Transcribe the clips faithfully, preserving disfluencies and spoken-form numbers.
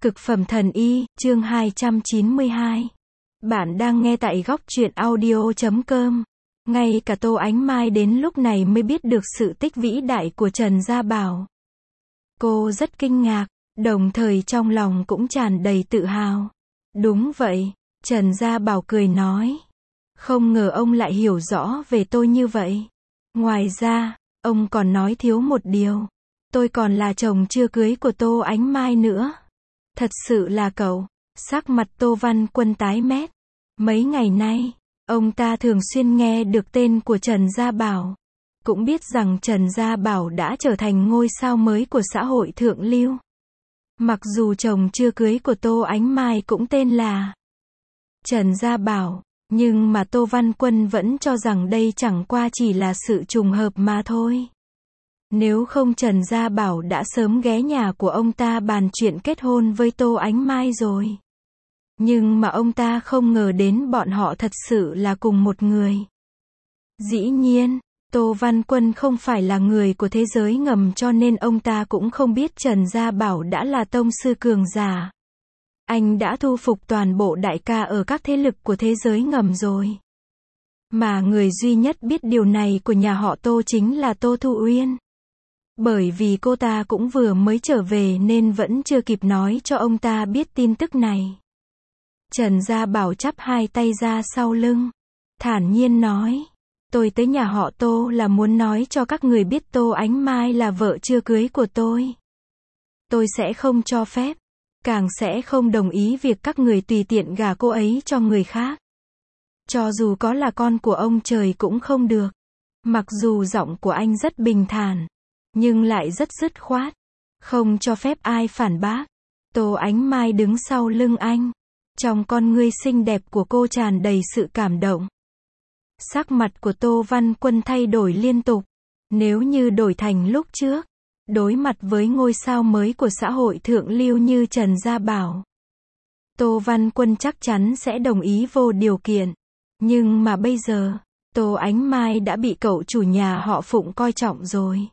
Cực phẩm thần y, chương hai trăm chín mươi hai. Bạn đang nghe tại góc truyện audio chấm com. Ngay cả Tô Ánh Mai đến lúc này mới biết được sự tích vĩ đại của Trần Gia Bảo. Cô rất kinh ngạc, đồng thời trong lòng cũng tràn đầy tự hào. Đúng vậy, Trần Gia Bảo cười nói. Không ngờ ông lại hiểu rõ về tôi như vậy. Ngoài ra, ông còn nói thiếu một điều. Tôi còn là chồng chưa cưới của Tô Ánh Mai nữa. Thật sự là cậu. Sắc mặt Tô Văn Quân tái mét. Mấy ngày nay, ông ta thường xuyên nghe được tên của Trần Gia Bảo. Cũng biết rằng Trần Gia Bảo đã trở thành ngôi sao mới của xã hội thượng lưu. Mặc dù chồng chưa cưới của Tô Ánh Mai cũng tên là Trần Gia Bảo, nhưng mà Tô Văn Quân vẫn cho rằng đây chẳng qua chỉ là sự trùng hợp mà thôi. Nếu không Trần Gia Bảo đã sớm ghé nhà của ông ta bàn chuyện kết hôn với Tô Ánh Mai rồi. Nhưng mà ông ta không ngờ đến bọn họ thật sự là cùng một người. Dĩ nhiên, Tô Văn Quân không phải là người của thế giới ngầm cho nên ông ta cũng không biết Trần Gia Bảo đã là tông sư cường giả. Anh đã thu phục toàn bộ đại ca ở các thế lực của thế giới ngầm rồi. Mà người duy nhất biết điều này của nhà họ Tô chính là Tô Thu Uyên. Bởi vì cô ta cũng vừa mới trở về nên vẫn chưa kịp nói cho ông ta biết tin tức này. Trần Gia Bảo chắp hai tay ra sau lưng, thản nhiên nói, tôi tới nhà họ Tô là muốn nói cho các người biết Tô Ánh Mai là vợ chưa cưới của tôi. Tôi sẽ không cho phép, càng sẽ không đồng ý việc các người tùy tiện gả cô ấy cho người khác. Cho dù có là con của ông trời cũng không được. Mặc dù giọng của anh rất bình thản, nhưng lại rất dứt khoát, không cho phép ai phản bác. Tô Ánh Mai đứng sau lưng anh, trong con ngươi xinh đẹp của cô tràn đầy sự cảm động. Sắc mặt của Tô Văn Quân thay đổi liên tục. Nếu như đổi thành lúc trước, đối mặt với ngôi sao mới của xã hội thượng lưu như Trần Gia Bảo, Tô Văn Quân chắc chắn sẽ đồng ý vô điều kiện. Nhưng mà bây giờ, Tô Ánh Mai đã bị cậu chủ nhà họ Phụng coi trọng rồi.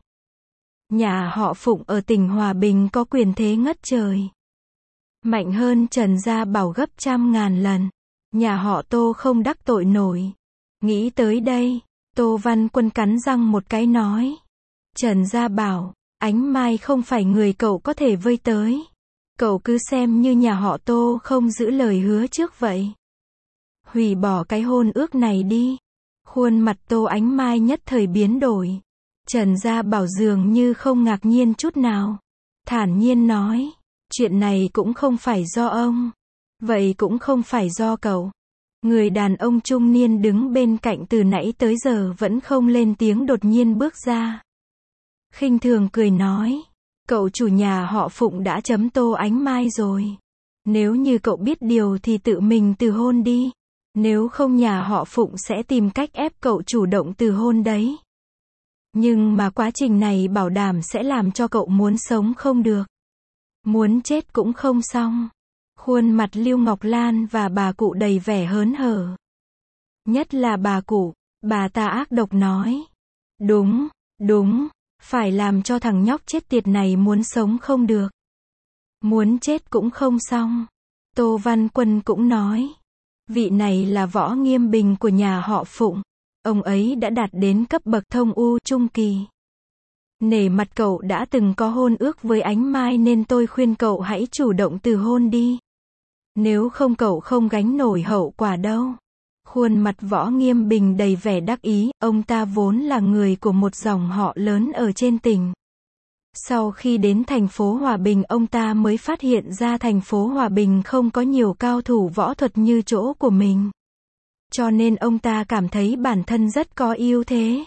Nhà họ Phụng ở tỉnh Hòa Bình có quyền thế ngất trời. Mạnh hơn Trần Gia Bảo gấp trăm ngàn lần. Nhà họ Tô không đắc tội nổi. Nghĩ tới đây, Tô Văn Quân cắn răng một cái nói. Trần Gia Bảo, Ánh Mai không phải người cậu có thể vây tới. Cậu cứ xem như nhà họ Tô không giữ lời hứa trước vậy. Hủy bỏ cái hôn ước này đi. Khuôn mặt Tô Ánh Mai nhất thời biến đổi. Trần Gia Bảo dường như không ngạc nhiên chút nào. Thản nhiên nói, chuyện này cũng không phải do ông. Vậy cũng không phải do cậu. Người đàn ông trung niên đứng bên cạnh từ nãy tới giờ vẫn không lên tiếng đột nhiên bước ra. Khinh thường cười nói, cậu chủ nhà họ Phụng đã chấm Tô Ánh Mai rồi. Nếu như cậu biết điều thì tự mình từ hôn đi. Nếu không nhà họ Phụng sẽ tìm cách ép cậu chủ động từ hôn đấy. Nhưng mà quá trình này bảo đảm sẽ làm cho cậu muốn sống không được. Muốn chết cũng không xong. Khuôn mặt Lưu Ngọc Lan và bà cụ đầy vẻ hớn hở. Nhất là bà cụ, bà ta ác độc nói. Đúng, đúng, phải làm cho thằng nhóc chết tiệt này muốn sống không được. Muốn chết cũng không xong. Tô Văn Quân cũng nói. Vị này là Võ Nghiêm Bình của nhà họ Phụng. Ông ấy đã đạt đến cấp bậc thông u trung kỳ. Nể mặt cậu đã từng có hôn ước với Ánh Mai nên tôi khuyên cậu hãy chủ động từ hôn đi. Nếu không cậu không gánh nổi hậu quả đâu. Khuôn mặt Võ Nghiêm Bình đầy vẻ đắc ý, ông ta vốn là người của một dòng họ lớn ở trên tỉnh. Sau khi đến thành phố Hòa Bình ông ta mới phát hiện ra thành phố Hòa Bình không có nhiều cao thủ võ thuật như chỗ của mình. Cho nên ông ta cảm thấy bản thân rất có ưu thế.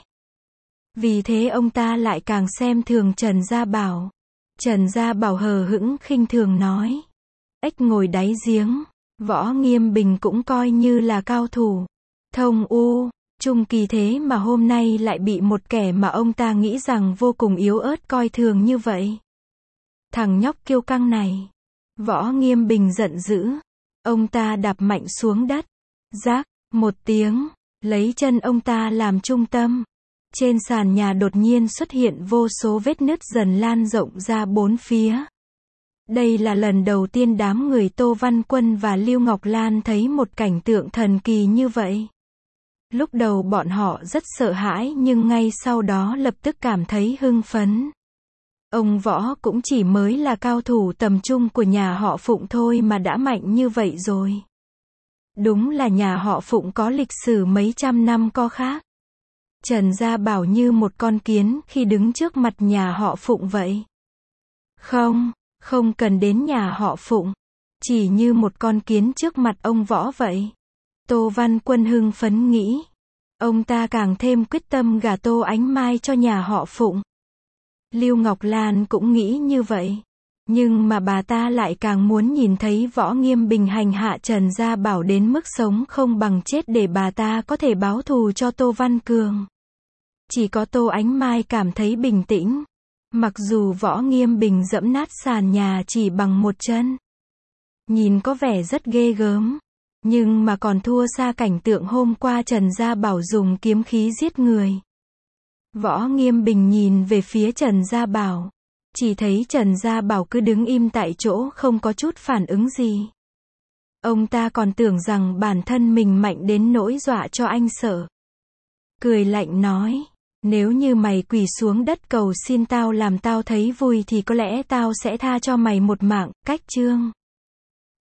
Vì thế ông ta lại càng xem thường Trần Gia Bảo. Trần Gia Bảo hờ hững khinh thường nói. Ếch ngồi đáy giếng, Võ Nghiêm Bình cũng coi như là cao thủ. Thông u, trung kỳ thế mà hôm nay lại bị một kẻ mà ông ta nghĩ rằng vô cùng yếu ớt coi thường như vậy. Thằng nhóc kiêu căng này. Võ Nghiêm Bình giận dữ. Ông ta đạp mạnh xuống đất. Rác, một tiếng, lấy chân ông ta làm trung tâm. Trên sàn nhà đột nhiên xuất hiện vô số vết nứt dần lan rộng ra bốn phía. Đây là lần đầu tiên đám người Tô Văn Quân và Lưu Ngọc Lan thấy một cảnh tượng thần kỳ như vậy. Lúc đầu bọn họ rất sợ hãi nhưng ngay sau đó lập tức cảm thấy hưng phấn. Ông Võ cũng chỉ mới là cao thủ tầm trung của nhà họ Phụng thôi mà đã mạnh như vậy rồi. Đúng là nhà họ Phụng có lịch sử mấy trăm năm có khác. Trần Gia Bảo như một con kiến khi đứng trước mặt nhà họ Phụng vậy. Không, không cần đến nhà họ Phụng. Chỉ như một con kiến trước mặt ông Võ vậy. Tô Văn Quân hưng phấn nghĩ. Ông ta càng thêm quyết tâm gả Tô Ánh Mai cho nhà họ Phụng. Lưu Ngọc Lan cũng nghĩ như vậy. Nhưng mà bà ta lại càng muốn nhìn thấy Võ Nghiêm Bình hành hạ Trần Gia Bảo đến mức sống không bằng chết để bà ta có thể báo thù cho Tô Văn Cường. Chỉ có Tô Ánh Mai cảm thấy bình tĩnh. Mặc dù Võ Nghiêm Bình dẫm nát sàn nhà chỉ bằng một chân. Nhìn có vẻ rất ghê gớm. Nhưng mà còn thua xa cảnh tượng hôm qua Trần Gia Bảo dùng kiếm khí giết người. Võ Nghiêm Bình nhìn về phía Trần Gia Bảo. Chỉ thấy Trần Gia Bảo cứ đứng im tại chỗ không có chút phản ứng gì. Ông ta còn tưởng rằng bản thân mình mạnh đến nỗi dọa cho anh sợ. Cười lạnh nói, nếu như mày quỳ xuống đất cầu xin tao làm tao thấy vui thì có lẽ tao sẽ tha cho mày một mạng. Cách chương